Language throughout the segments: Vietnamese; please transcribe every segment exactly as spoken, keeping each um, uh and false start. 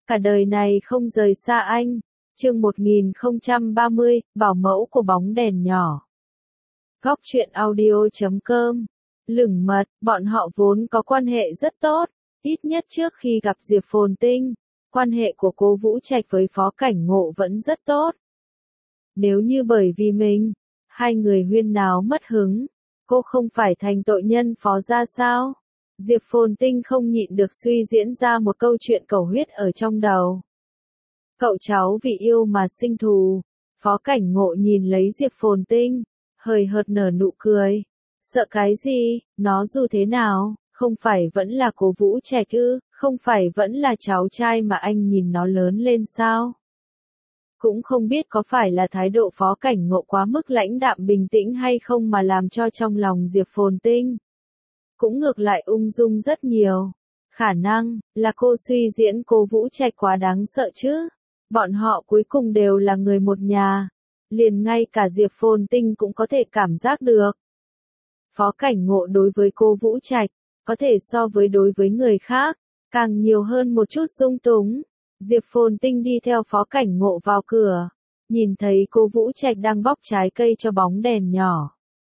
Cả đời này không rời xa anh. Chương một nghìn không trăm ba mươi, bảo mẫu của bóng đèn nhỏ. Góc truyện audio chấm com. Lửng mật, bọn họ vốn có quan hệ rất tốt, ít nhất trước khi gặp Diệp Phồn Tinh, quan hệ của cô Vũ Trạch với Phó Cảnh Ngộ vẫn rất tốt. Nếu như bởi vì mình, hai người huyên náo mất hứng, cô không phải thành tội nhân phó ra sao? Diệp Phồn Tinh không nhịn được suy diễn ra một câu chuyện cầu huyết ở trong đầu. Cậu cháu vì yêu mà sinh thù. Phó Cảnh Ngộ nhìn lấy Diệp Phồn Tinh, hời hợt nở nụ cười. Sợ cái gì, nó dù thế nào, không phải vẫn là cô Vũ Trạch ư, không phải vẫn là cháu trai mà anh nhìn nó lớn lên sao? Cũng không biết có phải là thái độ Phó Cảnh Ngộ quá mức lãnh đạm bình tĩnh hay không mà làm cho trong lòng Diệp Phồn Tinh cũng ngược lại ung dung rất nhiều. Khả năng là cô suy diễn cô Vũ Trạch quá đáng sợ chứ. Bọn họ cuối cùng đều là người một nhà. Liền ngay cả Diệp Phồn Tinh cũng có thể cảm giác được. Phó Cảnh Ngộ đối với cô Vũ Trạch, có thể so với đối với người khác, càng nhiều hơn một chút dung túng. Diệp Phồn Tinh đi theo Phó Cảnh Ngộ vào cửa, nhìn thấy cô Vũ Trạch đang bóc trái cây cho bóng đèn nhỏ.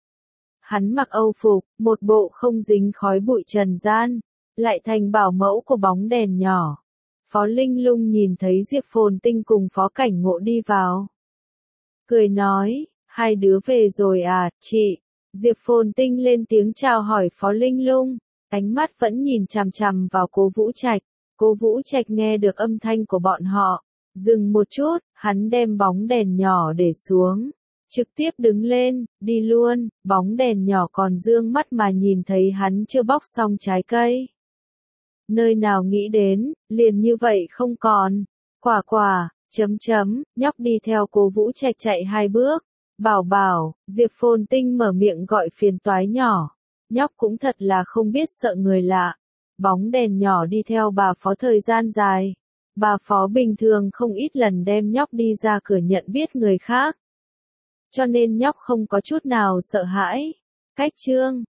Hắn mặc âu phục, một bộ không dính khói bụi trần gian, lại thành bảo mẫu của bóng đèn nhỏ. Phó Linh Lung nhìn thấy Diệp Phồn Tinh cùng Phó Cảnh Ngộ đi vào, cười nói, hai đứa về rồi à, chị? Diệp Phồn Tinh lên tiếng chào hỏi Phó Linh Lung, ánh mắt vẫn nhìn chằm chằm vào cô Vũ Trạch. Cô Vũ Trạch nghe được âm thanh của bọn họ, dừng một chút, hắn đem bóng đèn nhỏ để xuống, trực tiếp đứng lên, đi luôn. Bóng đèn nhỏ còn dương mắt mà nhìn thấy hắn chưa bóc xong trái cây. Nơi nào nghĩ đến, liền như vậy không còn. Quả quả, chấm chấm, nhóc đi theo cô Vũ Trạch chạy hai bước. Bảo bảo, Diệp Phồn Tinh mở miệng gọi phiền toái nhỏ. Nhóc cũng thật là không biết sợ người lạ. Bóng đèn nhỏ đi theo bà Phó thời gian dài. Bà Phó bình thường không ít lần đem nhóc đi ra cửa nhận biết người khác. Cho nên nhóc không có chút nào sợ hãi. Cách chương